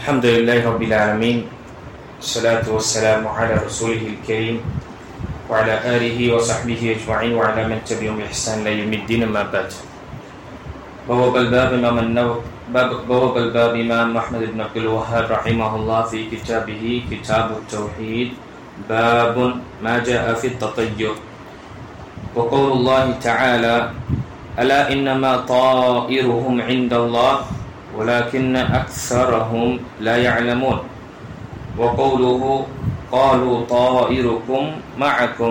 الحمد لله رب العالمين الصلاة والسلام على رسوله الكريم وعلى آله وصحبه أجمعين وعلى من تبعهم بإحسان إلى يوم الدين أما بعد. بواب الباب إمام أحمد بن عبد الوهاب رحمه الله في كتابه كتاب التوحيد باب ما جاء في التطير وقول الله تعالى ألا إنما طائرهم عند الله ولكن أكثرهم لا يعلمون وقوله قالوا طائركم معكم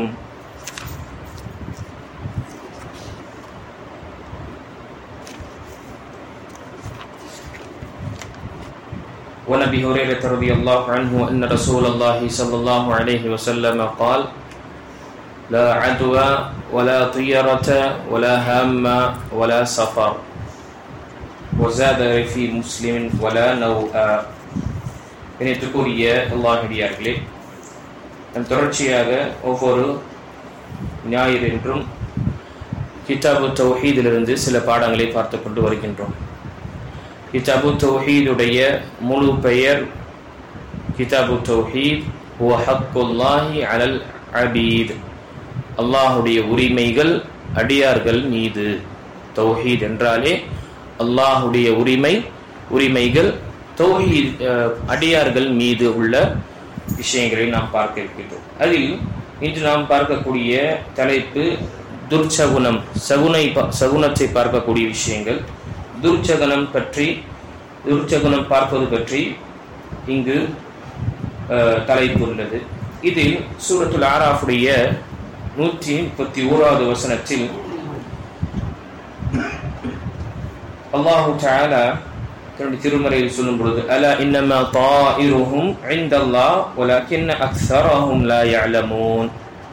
وعن أبي هريرة رضي الله عنه أن رسول الله صلى الله عليه وسلم قال لا عدوى ولا طيرة ولا هام ولا سفر وزاد في مسلم ولا نوء. இணைத்துக்குரிய அல்லாஹ்வியார்களே, நம் தொடர்ச்சியாக ஒவ்வொரு ஞாயிறு என்றும் கிதாபு தௌஹீதிலிருந்து சில பாடங்களை பார்த்து கொண்டு வருகின்றோம். கிதாபு தௌஹீதுடைய முழு பெயர் கிதாபு தௌஹீத் ஹுவ ஹக்குல்லாஹி அலல் அபீத், அல்லாஹுடைய உரிமைகள் அடியார்கள் மீது. தௌஹீத் என்றாலே அல்லாஹுடைய உரிமைகள் தௌஹீத் அடியார்கள் மீது உள்ள விஷயங்களை நாம் பார்க்க இருக்கின்றோம். அதில் இன்று நாம் பார்க்கக்கூடிய தலைப்பு துர்ச்சகுனம், சகுனத்தை பார்க்கக்கூடிய விஷயங்கள். துர்ச்சகுனம் பார்ப்பது பற்றி இங்கு தலைப்பு உள்ளது. இதில் சூரத்துல் ஆராஃபுடைய 131வது வசனத்தில் அல்லாஹு தஆலா தன்னுடைய திருமறையில் சொல்லும் பொழுது அலா இன்னமா தாயிருஹும் இன்தல்லாஹ் வலக்கின் அக்ஸரஹும் லா யஅலமூன்.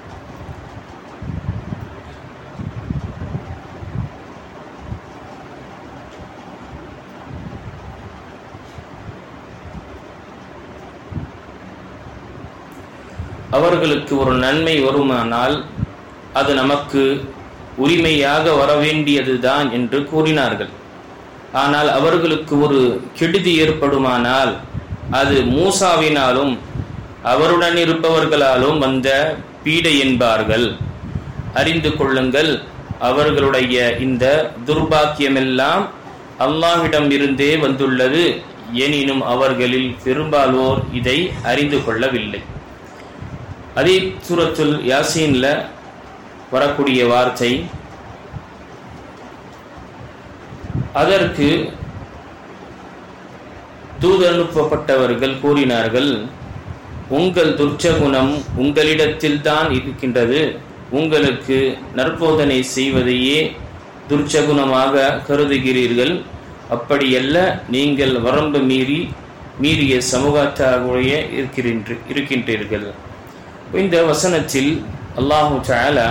அவர்களுக்கு ஒரு நன்மை வருமானால் அது நமக்கு உரிமையாக வரவேண்டியதுதான் என்று கூறினார்கள். ஆனால் அவர்களுக்கு ஒரு கெடுதி ஏற்படுமானால் அது மூசாவினாலும் அவருடன் இருப்பவர்களாலும் வந்த பீடை என்பார்கள். அறிந்து கொள்ளுங்கள், அவர்களுடைய இந்த துர்பாக்கியமெல்லாம் அல்லாஹ்விடம் இருந்தே வந்துள்ளது, எனினும் அவர்களில் பெரும்பாலோர் இதை அறிந்து கொள்ளவில்லை. அதே சூரத்துல் யாசீன்ல வரக்கூடிய வார்த்தை, அதற்கு தூதனுப்பப்பட்டவர்கள் கூறினார்கள், உங்கள் துர்ச்சகுணம் உங்களிடத்தில் தான் இருக்கின்றது, உங்களுக்கு நற்போதனை செய்வதையே துர்ச்சகுணமாக கருதுகிறீர்கள், அப்படியல்ல, நீங்கள் வரம்பு மீறிய சமூகத்தாகவே இருக்கின்றீர்கள். இந்த வசனத்தில் அல்லாஹு தஆலா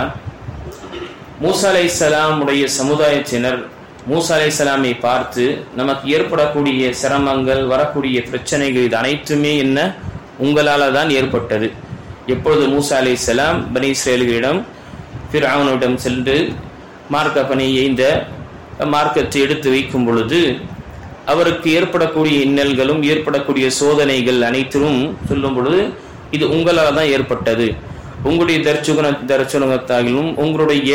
மூசா அலைஹிஸ்ஸலாம் உடைய சமுதாயத்தினர் மூசா அலைஹிஸ்ஸலாமை பார்த்து நமக்கு ஏற்படக்கூடிய சிரமங்கள், வரக்கூடிய பிரச்சனைகள், இது அனைத்துமே என்ன உங்களால தான் ஏற்பட்டது. எப்பொழுது மூசா அலைஹிஸ்ஸலாம் பனி இஸ்ரேல்களிடம் ஃபிர்அவுனிடம் சென்று மார்க்க பணியை இந்த மார்க்கத்தை எடுத்து வைக்கும் பொழுது அவருக்கு ஏற்படக்கூடிய இன்னல்களும் ஏற்படக்கூடிய சோதனைகள் அனைத்திலும் சொல்லும் பொழுது இது உங்களால் தான் ஏற்பட்டது, உங்களுடைய தர்ச்சுணத்தாலும் உங்களுடைய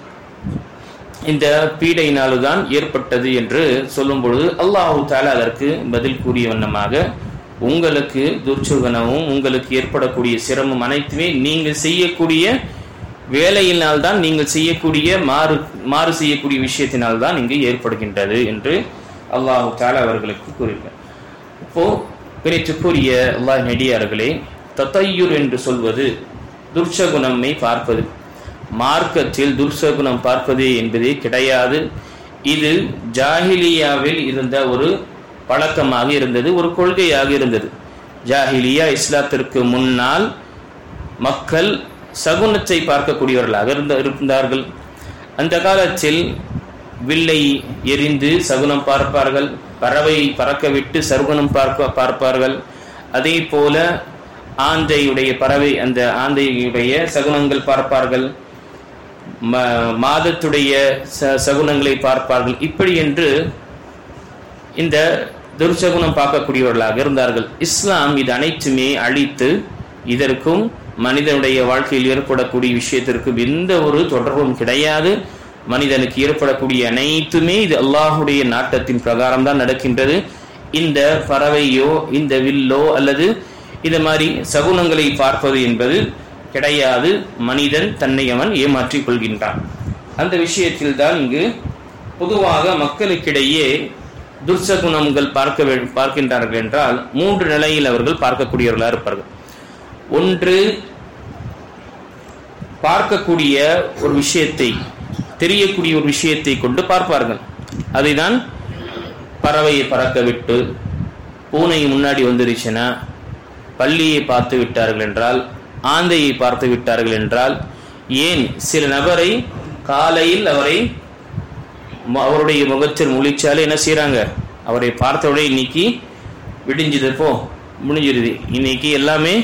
இந்த பீடையினால்தான் ஏற்பட்டது என்று சொல்லும் பொழுது அல்லாஹு தஆலா அதற்கு பதில் கூறிய வண்ணமாக, உங்களுக்கு துர்ச்சுகனமும் உங்களுக்கு ஏற்படக்கூடிய சிரமம் அனைத்துமே நீங்கள் செய்யக்கூடிய வேலையினால்தான், நீங்கள் செய்யக்கூடிய மாறு செய்யக்கூடிய விஷயத்தினால்தான் இங்கு ஏற்படுகின்றது என்று அல்லாஹு தஆலா அவர்களுக்கு கூறுகிறார். இப்போ பிணைத்துக்குரிய அல்லாஹ் நடிகார்களே, தத்தையுர் என்று சொல்வது துர்ச்சகுணமை பார்ப்பது. மார்க்கத்தில் துர்சகுணம் பார்ப்பது என்பதே கிடையாது. இது ஜாஹிலியாவில் இருந்த ஒரு பழக்கமாக இருந்தது, ஒரு கொள்கையாக இருந்தது. ஜாஹிலியா இஸ்லாத்திற்கு முன்னால் மக்கள் சகுனத்தை பார்க்கக்கூடியவர்களாக இருந்தார்கள். அந்த காலத்தில் வில்லை எரிந்து சகுனம் பார்ப்பார்கள், பறவை பறக்க விட்டு சகுனம் பார்ப்பார்கள். அதே போல ஆந்தையுடைய பறவை, அந்த ஆந்தையுடைய சகுனங்கள் பார்ப்பார்கள், மாதத்துடைய சகுனங்களை பார்ப்பார்கள். இப்படி என்று இந்த துர்சகுணம் பார்க்கக்கூடியவர்களாக இருந்தார்கள். இஸ்லாம் இது அனைத்துமே அழித்து இதற்கும் மனிதனுடைய வாழ்க்கையில் ஏற்படக்கூடிய விஷயத்திற்கும் எந்த ஒரு தொடர்பும் கிடையாது. மனிதனுக்கு ஏற்படக்கூடிய அனைத்துமே இது அல்லாஹுடைய நாட்டத்தின் பிரகாரம் தான் நடக்கின்றது. இந்த பறவையோ இந்த வில்லோ அல்லது இந்த மாதிரி சகுனங்களை பார்ப்பது என்பது கிடையாது. மனிதன் தன்னை அவன் ஏமாற்றிக் கொள்கின்றான். அந்த விஷயத்தில் தான் இங்கு பொதுவாக மக்களுக்கிடையே துர்சகுணங்கள் பார்க்கின்றார்கள் என்றால் 3 நிலையில் அவர்கள் பார்க்கக்கூடியவர்களாக இருப்பார்கள். ஒன்று, பார்க்கக்கூடிய ஒரு விஷயத்தை, தெரியக்கூடிய ஒரு விஷயத்தை கொண்டு பார்ப்பார்கள். அதைதான் பறவையை பறக்க விட்டு, பூனை முன்னாடி வந்துருச்சுன்னா பள்ளியை பார்த்து விட்டார்கள் என்றால், ஆந்தையை பார்த்து விட்டார்கள் என்றால், ஏன் சில நபரை காலையில் அவருடைய முகத்தில் முழிச்சாலே என்ன செய்யறாங்க, அவரை பார்த்தோட இன்னைக்கு விடிஞ்சது, முடிஞ்சிருது, இன்னைக்கு எல்லாமே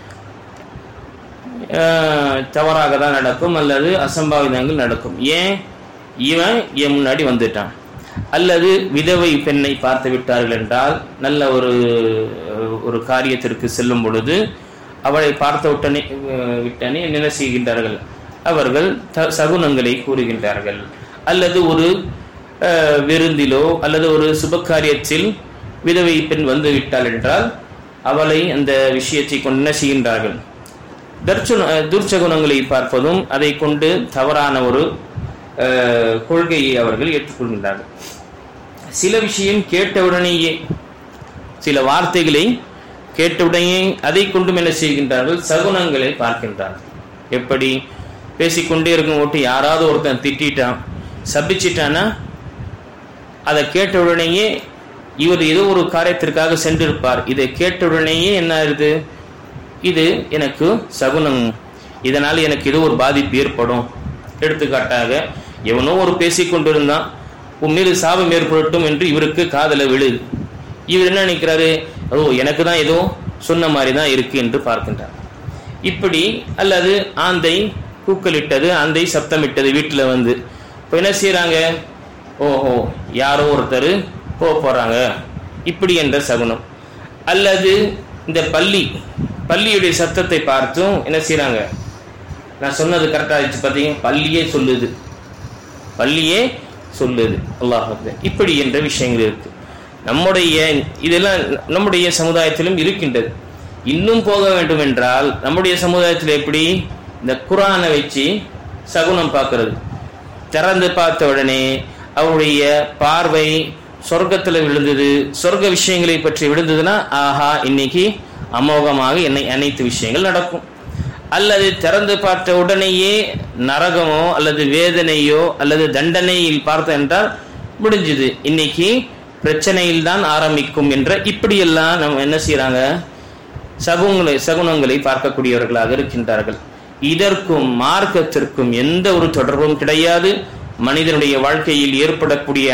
தவறாக தான் நடக்கும் அல்லது அசம்பாவிதங்கள் நடக்கும். ஏன் இவன் என் முன்னாடி வந்துட்டான். அல்லது விதவை பெண்ணை பார்த்து விட்டார்கள் என்றால், நல்ல ஒரு காரியத்திற்கு செல்லும் பொழுது அவளை பார்த்த விட்டனே என்ன செய்கின்றார்கள், அவர்கள் சகுனங்களை கூறுகின்றார்கள். அல்லது ஒரு விருந்திலோ அல்லது ஒரு சுபகாரியத்தில் விதவை பெண் வந்து விட்டாள் என்றால் அவளை அந்த விஷயத்தை கொண்டு என்ன செய்கின்றார்கள், துர்ச்சகுணங்களை பார்ப்பதும் அதை கொண்டு தவறான ஒரு கொள்கையை அவர்கள் ஏற்றுக்கொள்கின்றார்கள். சில விஷயம் கேட்டவுடனேயே, சில வார்த்தைகளை கேட்டவுடனே அதை கொண்டும் என்ன செய்கின்றார்கள், சகுனங்களை பார்க்கின்றார்கள். எப்படி, பேசிக்கொண்டே இருக்கும் போட்டு யாராவது ஒருத்தன் திட்டான், சபிச்சிட்டானா அதை கேட்டவுடனேயே இவர் ஏதோ ஒரு காரியத்திற்காக சென்றிருப்பார். இதை கேட்டவுடனேயே என்ன ஆகுது, இது எனக்கு சகுனம், இதனால் எனக்கு ஏதோ ஒரு பாதிப்பு ஏற்படும். எடுத்துக்காட்டாக, எவனோ ஒரு பேசிக்கொண்டிருந்தான், உண்மையில சாபம் ஏற்படட்டும் என்று இவருக்கு காதல விழுது. இவர் என்ன நினைக்கிறாரு, எனக்கு தான் ஏதோ சொன்ன மாதிரி தான் இருக்கு என்று பார்க்கின்றார். இப்படி, அல்லது ஆந்தை கூக்கலிட்டது, ஆந்தை சப்தமிட்டது வீட்டில் வந்து, இப்போ என்ன செய்யறாங்க, யாரோ ஒருத்தர் போறாங்க, இப்படி என்ற சகுனம். அல்லது இந்த பள்ளியுடைய சத்தத்தை பார்த்தும் என்ன செய்யறாங்க, நான் சொன்னது கரெக்டா இருந்துச்சு பார்த்தீங்க, பள்ளியே சொல்லுது அல்லாஹ். இப்படி என்ற விஷயங்கள் இருக்கு. இதெல்லாம் நம்முடைய சமுதாயத்திலும் இருக்கின்றது. இன்னும் போக வேண்டும் என்றால் நம்முடைய சமுதாயத்தில் எப்படி, இந்த குர்ஆனை வச்சு சகுனம் பார்க்கிறது. திறந்து பார்த்த உடனே அவருடைய பார்வை சொர்க்கத்தில் விழுந்தது, சொர்க்க விஷயங்களை பற்றி விழுந்ததுன்னா, ஆஹா, இன்னைக்கு அமோகமாக அனைத்து விஷயங்கள் நடக்கும். அல்லது திறந்து பார்த்த உடனேயே நரகமோ அல்லது வேதனையோ அல்லது தண்டனையில் பார்த்த என்றால் முடிஞ்சது, இன்னைக்கு பிரச்சனையில் தான் ஆரம்பிக்கும் என்ற இப்படியெல்லாம் நம்ம என்ன செய்யறாங்க, சகுனங்களை பார்க்கக்கூடியவர்களாக இருக்கின்றார்கள். இதற்கும் மார்க்கத்திற்கும் எந்த ஒரு தொடர்பும் கிடையாது. மனிதனுடைய வாழ்க்கையில் ஏற்படக்கூடிய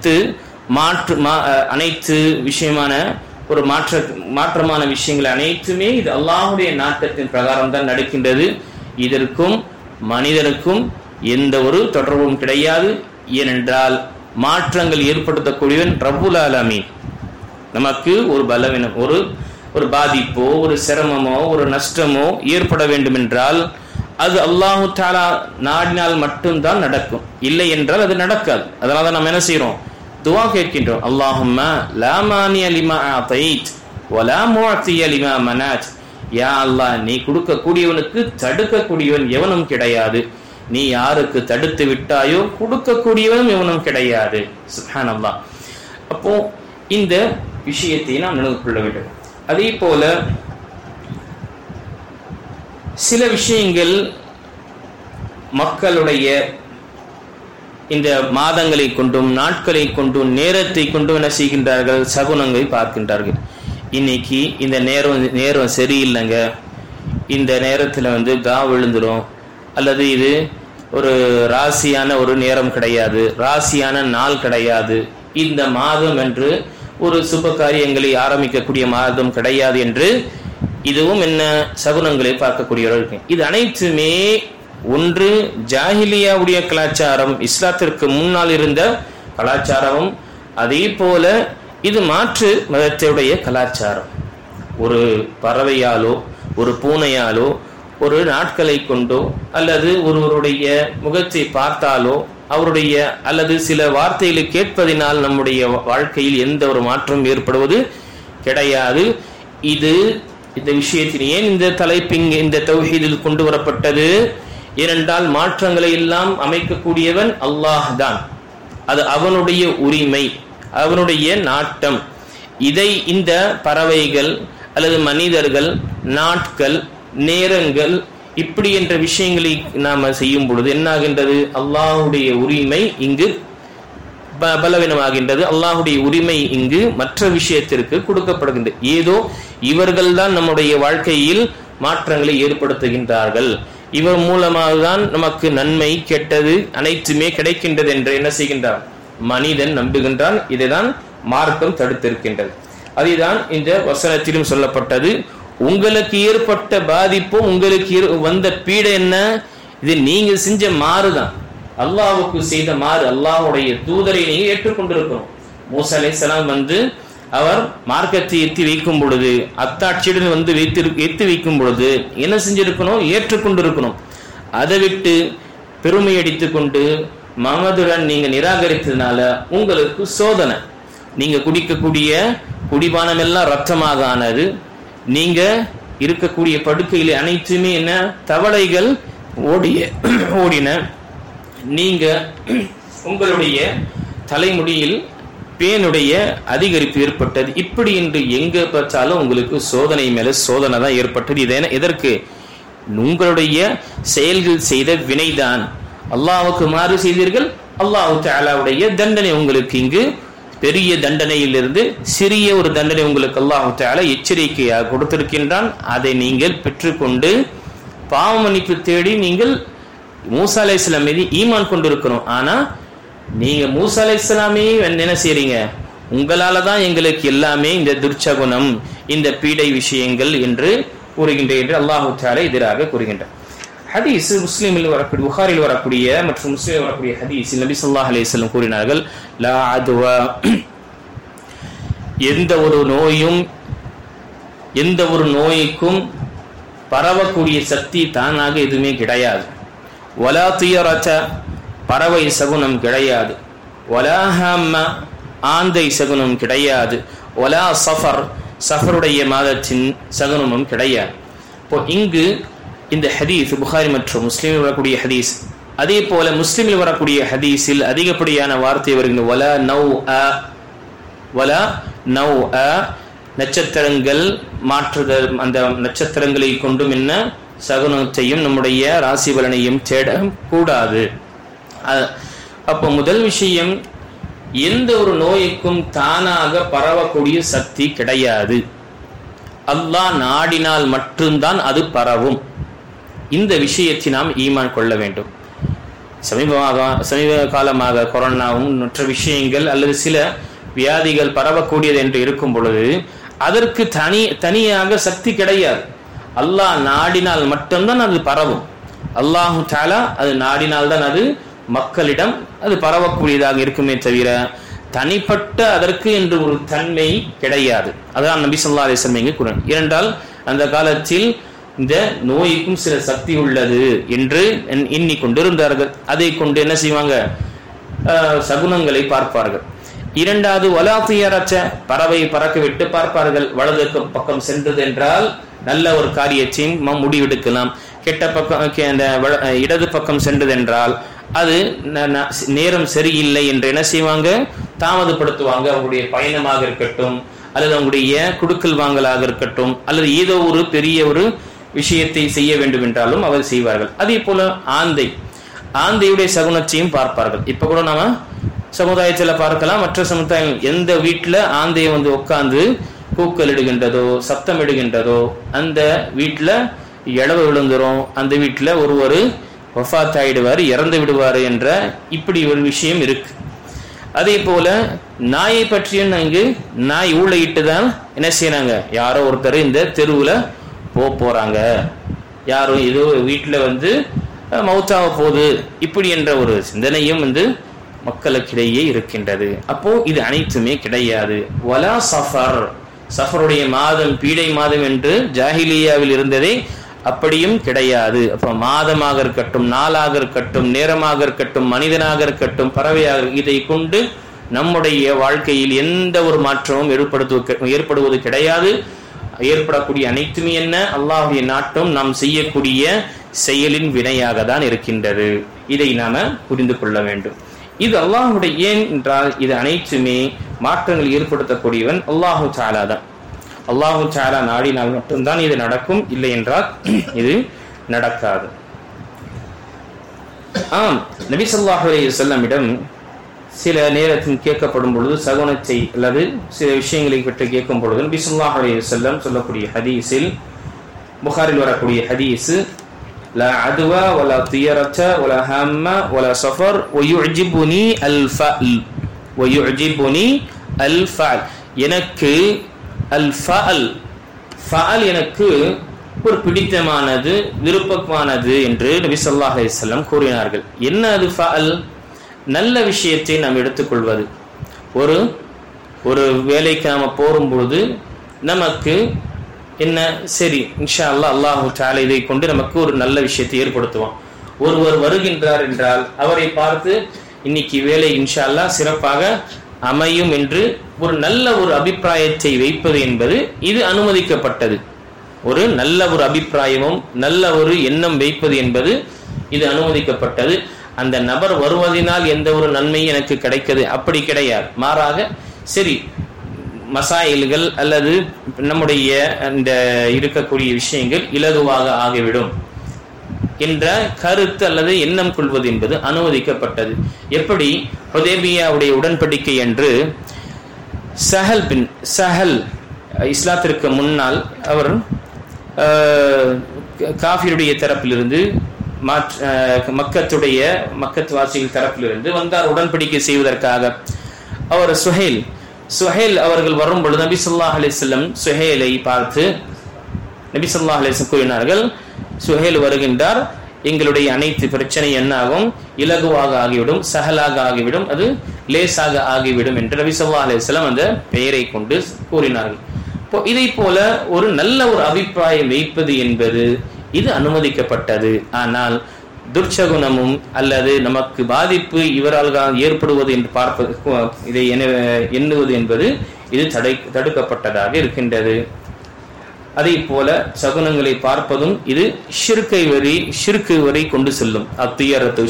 அனைத்து விஷயமான ஒரு மாற்றமான விஷயங்கள் அனைத்துமே இது அல்லாஹ்வுடைய நாட்டத்தின் பிரகாரம் தான் நடக்கின்றது. இதற்கும் மனிதனுக்கும் எந்த ஒரு தொடர்பும் கிடையாது. ஏனென்றால் மாற்றங்கள் ஏற்படுத்தக்கூடியவன் ரப்புல் ஆலமீன். நமக்கு ஒரு பலவீனம், ஒரு பாதிப்போ ஒரு சிரமமோ ஒரு நஷ்டமோ ஏற்பட வேண்டும் என்றால் அது அல்லாஹு தஆலா நாடினால் மட்டும்தான் நடக்கும், இல்லை என்றால் அது நடக்காது. அதனால தான் நம்ம என்ன செய்யறோம், துஆ கேட்கின்றோம், அல்லாஹும்ம லா மானிய லிமா ஆதைத் வலா முஅத்திய லிமா மனாத். யா அல்லாஹ், நீ கொடுக்கக்கூடியவனுக்கு தடுக்கக்கூடியவன் எவனும் கிடையாது, நீ யாருக்கு தடுத்து விட்டாயோ கொடுக்கக்கூடியவனும் எவனும் கிடையாது. சுப்ஹானல்லாஹ். அப்போ இந்த விஷயத்தை நாம் நினைவு கொள்ள வேண்டும். அதே போல சில விஷயங்கள் மக்களுடைய இந்த மாதங்களை கொண்டும் நாட்களை கொண்டும் நேரத்தை கொண்டும் என்ன செய்கின்றார்கள், சகுனங்களை பார்க்கின்றார்கள். இன்னைக்கு இந்த நேரம் சரியில்லைங்க, இந்த நேரத்தில் கா விழுந்துரும், அல்லது இது ஒரு ராசியான ஒரு நேரம் கிடையாது, ராசியான நாள் கிடையாது, இந்த மாதம் என்று ஒரு சுப காரியங்களை ஆரம்பிக்கக்கூடிய மாதம் கிடையாது என்று இதுவும் என்ன சகுனங்களை பார்க்கக்கூடியவர்கள். இது அனைத்துமே ஒன்று ஜாஹிலியாவுடைய கலாச்சாரம், இஸ்லாத்திற்கு முன்னால் இருந்த கலாச்சாரமும், அதே போல இது மாற்று மதத்துடைய கலாச்சாரம். ஒரு பறவையாலோ ஒரு பூனையாலோ ஒரு நாட்களை கொண்டோ அல்லது ஒருவருடைய முகத்தை பார்த்தாலோ அவருடைய அல்லது சில வார்த்தைகளை கேட்பதினால் நம்முடைய வாழ்க்கையில் எந்த ஒரு மாற்றம் ஏற்படுவது கிடையாது. இது இந்த விஷயத்தில் ஏன் இந்த தலைப்பின் இந்த தௌஹீதில் கொண்டு வரப்பட்டது? ஏனென்றால் மாற்றங்களை எல்லாம் அமைக்கக்கூடியவன் அல்லாஹ் தான். அது அவனுடைய உரிமை, அவனுடைய நாட்டம். இதை இந்த பறவைகள் அல்லது மனிதர்கள், நாட்கள், நேரங்கள் இப்படி என்ற விஷயங்களை நாம செய்யும் பொழுது என்னாகின்றது? அல்லாஹுடைய உரிமை இங்கு பலவீனமாகின்றது. அல்லாஹுடைய உரிமை இங்கு மற்ற விஷயத்திற்கு கொடுக்கப்படுகின்றது. ஏதோ இவர்கள் தான் நம்முடைய வாழ்க்கையில் மாற்றங்களை ஏற்படுத்துகின்றார்கள், இவர் மூலமாக தான் நமக்கு நன்மை கெட்டது அனைத்துமே கிடைக்கின்றது என்று என்ன செய்கின்றார்? மனிதன் நம்புகின்றான். இதைதான் மார்க்கம் தடுத்திருக்கின்றது. அதுதான் இந்த வசனத்திலும் சொல்லப்பட்டது. உங்களுக்கு ஏற்பட்ட பாதிப்பும் உங்களுக்கு வந்த பீடை என்ன? இது நீங்க செஞ்ச மாறுதான், அல்லாஹ்வுக்கு செய்த மாறு. அல்லாஹ்வுடைய தூதரை நீங்க ஏற்றுக்கொண்டிருக்கணும். மூசா அலைஹிஸ்ஸலாம் அவர் மார்க்கத்தை எத்தி வைக்கும் பொழுது, அத்தாட்சியுடன் எத்தி வைக்கும் பொழுது என்ன செஞ்சிருக்கணும்? ஏற்றுக்கொண்டிருக்கணும். அதை விட்டு பெருமை அடித்துக் கொண்டு மமதுடன் நீங்க நிராகரித்ததுனால உங்களுக்கு சோதனை. நீங்க குடிக்கக்கூடிய குடிபானம் எல்லாம் ரத்தமாக ஆனது. நீங்க இருக்கக்கூடிய படுக்கையில அனைத்துமே என்ன? தவளைகள் ஓடின. நீங்க உங்களுடைய தலைமுடியில் பேனுடைய அதிகரிப்பு ஏற்பட்டது. இப்படி என்று எங்க பார்த்தாலும் உங்களுக்கு சோதனை மேல சோதனை தான் ஏற்பட்டது. இது எதற்கு? உங்களுடைய செயல்கள் செய்த வினைதான். அல்லாஹ்வுக்கு மாறு செய்தீர்கள், அல்லாஹ் தஆலாவுடைய தண்டனை உங்களுக்கு இங்கு பெரிய தண்டனையிலிருந்து சிறிய ஒரு தண்டனை உங்களுக்கு அல்லாஹ் தஆலா எச்சரிக்கையாக கொடுத்திருக்கின்றான். அதை நீங்கள் பெற்றுக்கொண்டு பாவ மன்னிப்பு தேடி நீங்கள் மூசா அலைஹிஸ்ஸலாம் மீது ஈமான் கொண்டிருக்கிறோம். ஆனா நீங்க மூசா அலைஹிஸ்ஸலாமே என்ன செய்றீங்க? உங்களால தான் எங்களுக்கு எல்லாமே இந்த துர்ச்சகுணம், இந்த பீடை விஷயங்கள் என்று கூறுகின்ற என்று அல்லாஹ் தஆலா எதிராக கூறுகின்றார். ஹதீஸ் முஸ்லிமில் வரக்கூடிய, புகாரில் வரக்கூடிய மற்றும் முஸ்லிமில் வரக்கூடிய ஹதீஸ் நபி ஸல்லல்லாஹு அலைஹி வஸல்லம் கூறினார்கள், லா அத்வா, எந்த ஒரு நோய்க்கும் பரவக்கூடிய சக்தி தானாக எதுவுமே கிடையாது. வலா தியரத, பறவை சகுனம் கிடையாது. வலா ஹம்ம, ஆந்தை சகுனம் கிடையாது. வலா சஃபர், சஃபருடைய மாதத்தின் சகுனமும் கிடையாது. இப்போ இங்கு இந்த ஹதீஸ் புகாரி மற்றும் முஸ்லிமில் வரக்கூடிய ஹதீஸ், அதே போல முஸ்லிமில் வரக்கூடிய ஹதீஸில் அதிகப்படியான வார்த்தை வருகின்ற வலா நௌஅ, நட்சத்திரங்கள் மாற்றுதல், அந்த நட்சத்திரங்களை கொண்டும் என்ன சகுனத்தையும் நம்முடைய ராசி பலனையும் தேட கூடாது. அப்போ முதல் விஷயம், எந்த ஒரு நோய்க்கும் தானாக பரவக்கூடிய சக்தி கிடையாது. அல்லாஹ் நாடினால் மட்டும்தான் அது பரவும். இந்த விஷயத்தை நாம் ஈமான் கொள்ள வேண்டும். சமீப காலமாக கொரோனாவும் மற்ற விஷயங்கள் அல்லது சில வியாதிகள் பரவக்கூடியது என்று இருக்கும் பொழுது அதற்கு தனியாக சக்தி கிடையாது. அல்லாஹ் நாடினால் மட்டும்தான் அது பரவும். அல்லாஹு தஆலா அது நாடினால் தான் அது மக்களிடம் அது பரவக்கூடியதாக இருக்குமே தவிர தனிப்பட்ட அதற்கு என்று ஒரு தன்மை கிடையாது. அதான் நபி ஸல்லல்லாஹு அலைஹி வஸல்லம் இங்கு கூறினார். ஏனென்றால் அந்த காலத்தில் இந்த நோய்க்கும் சில சக்தி உள்ளது என்று எண்ணிக்கொண்டிருந்தார்கள். அதை கொண்டு என்ன செய்வாங்க? சகுனங்களை பார்ப்பார்கள். இரண்டாவது, வலாத்தியரச்ச, பறவை பறக்க விட்டு பார்ப்பார்கள். வலது பக்கம் சென்றது என்றால் நல்ல ஒரு காரியத்தையும் முடிவெடுக்கலாம். கெட்ட பக்கம் இடது பக்கம் சென்றது என்றால் அது நேரம் சரியில்லை என்று என்ன செய்வாங்க? தாமதப்படுத்துவாங்க. அவங்களுடைய பயணமாக இருக்கட்டும் அல்லது அவங்களுடைய குடுக்கல் வாங்கலாக இருக்கட்டும் அல்லது ஏதோ ஒரு பெரிய ஒரு விஷயத்தை செய்ய வேண்டும் என்றாலும் அவர் செய்வார்கள். அதே போல ஆந்தையுடைய சகுனத்தையும் பார்ப்பார்கள். இப்ப கூட நாம சமுதாயத்தில் பார்க்கலாம், மற்ற சமுதாயம் எந்த வீட்டுல ஆந்தையை உட்கார்ந்து கூக்கல் இடுகின்றதோ சப்தம் இடுகின்றதோ அந்த வீட்டுல இழவு விழுந்துரும், அந்த வீட்டுல ஒருவர் வஃபாத் ஆயிடுவார், இறந்து விடுவார் என்ற இப்படி ஒரு விஷயம் இருக்கு. அதே போல நாயை பற்றியும் இங்கு நாய் ஊழையிட்டு தான் என்ன செய்யறாங்க? யாரோ ஒருத்தர் இந்த தெருவுல போறாங்க, யாரோ ஏதோ வீட்டுல மௌத்தாக போகுது, இப்படி என்ற ஒரு சிந்தனையும் மக்களுக்கிடையே இருக்கின்றது. அப்போ இது அனைத்துமே கிடையாது. வலா சஃபர், சஃபருடைய மாதம் பீடை மாதம் என்று ஜாஹிலியாவில் இருந்ததே அப்படியும் கிடையாது. அப்ப மாதமாக இருக்கட்டும், நாளாக இருக்கட்டும், நேரமாக இருக்கட்டும், மனிதனாக இருக்கட்டும், பறவையாக, இதை கொண்டு நம்முடைய வாழ்க்கையில் எந்த ஒரு மாற்றமும் ஏற்படுவது கிடையாது. ஏற்படக்கூடிய அனைத்துமே என்ன? அல்லாஹ்வுடைய நாட்டம் நாம் செய்யக்கூடிய செயலின் வினையாக தான் இருக்கின்றது. இதை நாம புரிந்து கொள்ள வேண்டும். இது அல்லாஹ்வுடைய, ஏன் என்றால் இது அனைத்துமே மாற்றங்கள் ஏற்படுத்தக்கூடியவன் அல்லாஹு தஆலா தான். அல்லாஹு தஆலா நாடினால் மட்டும்தான் இது நடக்கும், இல்லை என்றால் இது நடக்காது. நபி ஸல்லல்லாஹு அலைஹி வஸல்லமிடம் சில நேரத்தில் கேட்கப்படும் பொழுது சகுனத்தை அல்லது சில விஷயங்களை பற்றி கேட்கும் பொழுது நபி ஸல்லல்லாஹு அலைஹி வஸல்லம் சொல்லக்கூடிய ஹதீஸில், புகாரில் வரக்கூடிய ஹதீஸ், லா அதுவா வலா தியரத வலா ஹம்ம வலா சஃபர் வயுஜிபுனி அல் ஃபஅல் வயுஜிபுனி அல் ஃபஅல், எனக்கு அல் ஃபஅல், ஃபஅல் எனக்கு ஒரு பிடித்தமானது, விருப்பமானது என்று நபி ஸல்லல்லாஹு அலைஹி வஸல்லம் கூறினார்கள். என்ன அது ஃபஅல்? நல்ல விஷயத்தை நாம் எடுத்துக்கொள்வது. ஒரு வேலைக்கு நாம் போகும்பொழுது நமக்கு என்ன, சரி இன்ஷா அல்லாஹ் அல்லாஹு தஆலா இதை கொண்டு நமக்கு ஒரு நல்ல விஷயத்தை ஏற்படுத்துவான். ஒருவர் வருகின்றார் என்றால் அவரை பார்த்து இன்னைக்கு வேலை இன்ஷா அல்லாஹ் சிறப்பாக அமையும் என்று ஒரு நல்ல ஒரு அபிப்பிராயத்தை வைப்பது என்பது இது அனுமதிக்கப்பட்டது. ஒரு நல்ல ஒரு அபிப்பிராயமும் நல்ல ஒரு எண்ணம் வைப்பது என்பது இது அனுமதிக்கப்பட்டது. அந்த நபர் வருவதனால் எந்த ஒரு நன்மையும் எனக்கு கிடைக்கிறது அப்படி கிடையாது. மாறாக சரி மசாயில்கள் அல்லது நம்முடைய இந்த இருக்கக்கூடிய விஷயங்கள் இலகுவாக ஆகிவிடும் என்ற கருத்து அல்லது எண்ணம் கொள்வது என்பது அனுமதிக்கப்பட்டது. எப்படி ஹுதைபியாவுடைய உடன்படிக்கை என்று சஹல் இஸ்லாத்திற்கு முன்னால் அவர் காஃபிருடைய தரப்பிலிருந்து மக்கத்து வாசிகள் தரப்பிலிருந்து வந்தார் உடன்படிக்கை செய்வதற்காக. அவர் சுஹைல் அவர்கள் வரும் பொழுது நபி ஸல்லல்லாஹு அலைஹி வஸல்லம் சுஹைலை பார்த்து நபி ஸல்லல்லாஹு அலைஹி வஸல்லம் கூறினார்கள், சுஹைல் வருகின்றார், எங்களுடைய அனைத்து பிரச்சனை என்னாகும், இலகுவாக ஆகிவிடும், சஹலாக ஆகிவிடும், அது லேசாக ஆகிவிடும் என்று நபி ஸல்லல்லாஹு அலைஹி வஸல்லம் அந்த பெயரை கொண்டு கூறினார்கள். இதை போல ஒரு நல்ல ஒரு அபிப்பிராயம் வைப்பது என்பது இது அனுமதிக்கப்பட்டது. ஆனால் துர்ச்சகுணமும் அல்லது நமக்கு பாதிப்பு இவரால் ஏற்படுவது என்று பார்ப்பது, இதை எண்ணுவது என்பது இது தடுக்கப்பட்டதாக இருக்கின்றது. அதே போல சகுனங்களை பார்ப்பதும் இது ஷிர்க்கு வரை கொண்டு செல்லும். அத்தியரத்து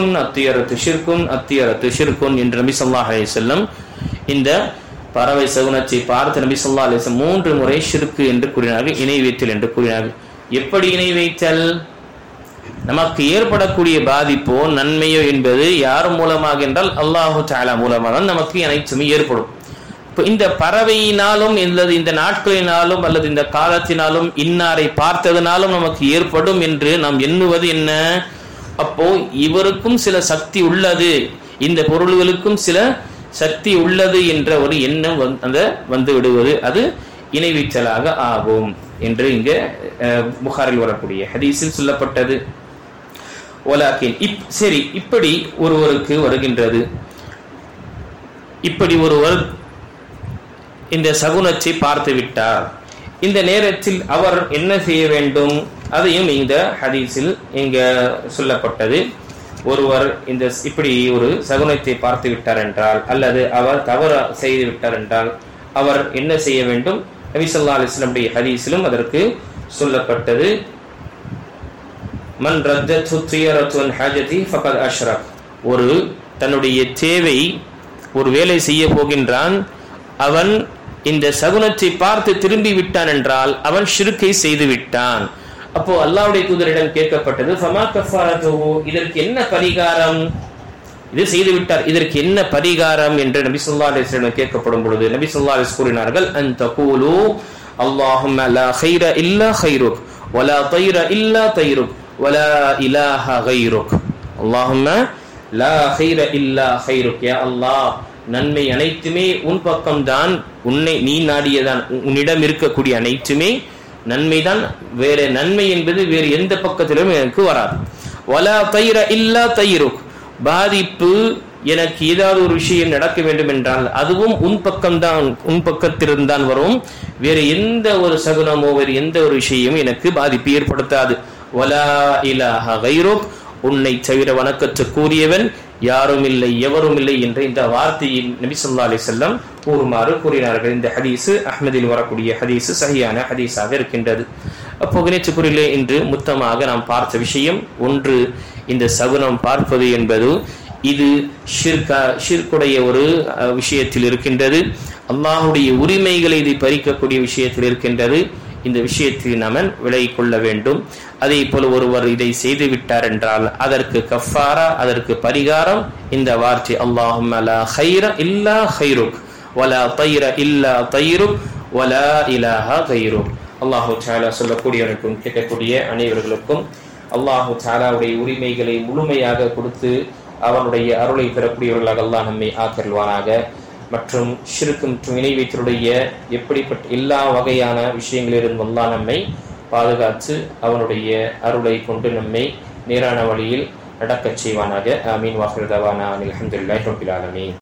ஷிர்குன் என்று நபி ஸல்லல்லாஹு அலைஹி வஸல்லம் இந்த பறவை சகுனத்தை பார்த்து நபி ஸல்லல்லாஹு அலைஹி வஸல்லம் 3 முறை ஷிர்க் என்று கூறினார்கள், இணை வைத்தல் என்று கூறினார்கள். எப்படி இணை வைத்தல்? நமக்கு ஏற்படக்கூடிய பாதிப்போ நன்மையோ என்பது யார் மூலமாக என்றால் அல்லாஹு தஆலா மூலமாக நமக்கு அனைத்துமே ஏற்படும். இப்போ இந்த பறவையினாலும் அல்லது இந்த நாட்களினாலும் அல்லது இந்த காலத்தினாலும் இன்னாரை பார்த்ததினாலும் நமக்கு ஏற்படும் என்று நாம் எண்ணுவது என்ன? அப்போ இவருக்கும் சில சக்தி உள்ளது, இந்த பொருள்களுக்கும் சில சக்தி உள்ளது என்ற ஒரு எண்ணம் வந்து விடுவது அது இணைவிச்சலாக ஆகும் என்று இங்கே புகாரில் வரக்கூடிய ஹதீஸில் சொல்லப்பட்டது. சரி, இப்படி ஒருவருக்கு வருகின்றது, இப்படி ஒருவர் இந்த சகுனத்தை பார்த்து விட்டார், இந்த நேரத்தில் அவர் என்ன செய்ய வேண்டும்? அதையும் இந்த ஹதீஸில் இங்க சொல்லப்பட்டது. ஒருவர் இந்த இப்படி ஒரு சகுனத்தை பார்த்து விட்டார் என்றால் அல்லது அவர் தவறு செய்து விட்டார் என்றால் அவர் என்ன செய்ய வேண்டும்? நபி ஸல்லல்லாஹு அலைஹி வஸல்லம் ஹதீஸிலும் அதற்கு சொல்லப்பட்டது. மன் ரத்தத்து தியரத்துன் ஹாஜதி ஃபகத் அஷ்ரக். ஒரு தன்னுடைய தேவை ஒரு வேலை செய்ய போகின்றான், அவன் இந்த சகுனத்தை பார்த்து திரும்பி விட்டான் என்றால் அவன் ஷிர்க்கை செய்து விட்டான். அப்போ அல்லாஹ்வுடைய தூதரிடம் கேட்கப்பட்டது, ஃபமா கஃபாரத்துஹு, இதற்கு என்ன பரிகாரம்? இது செய்து விட்டார், இதற்கு என்ன பரிகாரம் என்று நபி ஸல்லல்லாஹு அலைஹி வஸல்லம் கேட்கப்படும் பொழுது நபி ஸல்லல்லாஹு அலைஹி வஸல்லம் கூறினார்கள், அன் தகூலு அல்லாஹும்ம லா கைர இல்லா கைருக் வலா தைர இல்லா தைருக் வலா இலாஹ கைருக். அல்லாஹும்ம லா கைர இல்லா கைருக். யா அல்லாஹ், நன்மை அனைத்துமே உன் பக்கம்தான், உன்னை நீ நாடியதான், உன்னிடம் இருக்கக்கூடிய அனைத்துமே நன்மைதான், வேற நன்மை என்பது வேறு எந்த பக்கத்திலும் எனக்கு வராது. வலா தைர இல்லா தைருக், பாதிப்பு எனக்கு ஏதாவது ஒரு விஷயம் நடக்க வேண்டும் என்றால் அதுவும் உன் பக்கத்திலிருந்தான் வரும், வேறு எந்த ஒரு சகுனமோ வேறு எந்த ஒரு விஷயமும் எனக்கு பாதிப்பு ஏற்படுத்தாது. வலா இலாஹ கைருக், உன்னை தவிர வணக்கத்துக்குரியவன் யாரும் இல்லை எவரும் இல்லை என்ற இந்த வார்த்தையில் நபி ஸல்லல்லாஹு அலைஹி வஸல்லம் கூறுமாறு கூறினார்கள். இந்த ஹதீஸ் அஹ்மதில் வரக்கூடிய ஹதீஸ் சஹீஹான ஹதீஸாக இருக்கின்றது. அப்போ கணிச்சுக்குறிலே இன்று மொத்தமாக நாம் பார்த்த விஷயம் ஒன்று, இந்த சகுனம் பார்ப்பது என்பது இது ஷிர்குடைய ஒரு விஷயத்தில் இருக்கின்றது. அல்லாஹுடைய உரிமைகளை இதை பறிக்கக்கூடிய விஷயத்தில் இருக்கின்றது. இந்த விஷயத்தில் நாம் விலகிக் கொள்ள வேண்டும். அதே போல ஒருவர் இதை செய்து விட்டார் என்றால் அதற்கு கஃபாரா, அதற்கு பரிகாரம் இந்த வார்த்தை அல்லாஹும்ம லா கைர இல்லா கைருக் வலா தைர இல்லா தைருக் வலா இலாஹ கைருக். அல்லாஹு தஆலா சொல்லக்கூடியவனுக்கும் கேட்கக்கூடிய அனைவர்களுக்கும் அல்லாஹு தஆலாவுடைய உரிமைகளை முழுமையாக கொடுத்து அவனுடைய அருளை பெறக்கூடியவர்களாக அல்லாஹ் நம்மை ஆக்கிருவானாக. மற்றும் ஷிர்க்கும் இணை வைத்தலுடைய எப்படிப்பட்ட எல்லா வகையான விஷயங்களிலிருந்து அல்லாஹ் நம்மை பாதுகாத்து அவனுடைய அருளை கொண்டு நம்மை நேரான வழியில் நடக்கச் செய்வானாக. ஆமீன். வாஹிர் தவானா அல்ஹம்துலில்லாஹி ரப்பில் ஆலமீன்.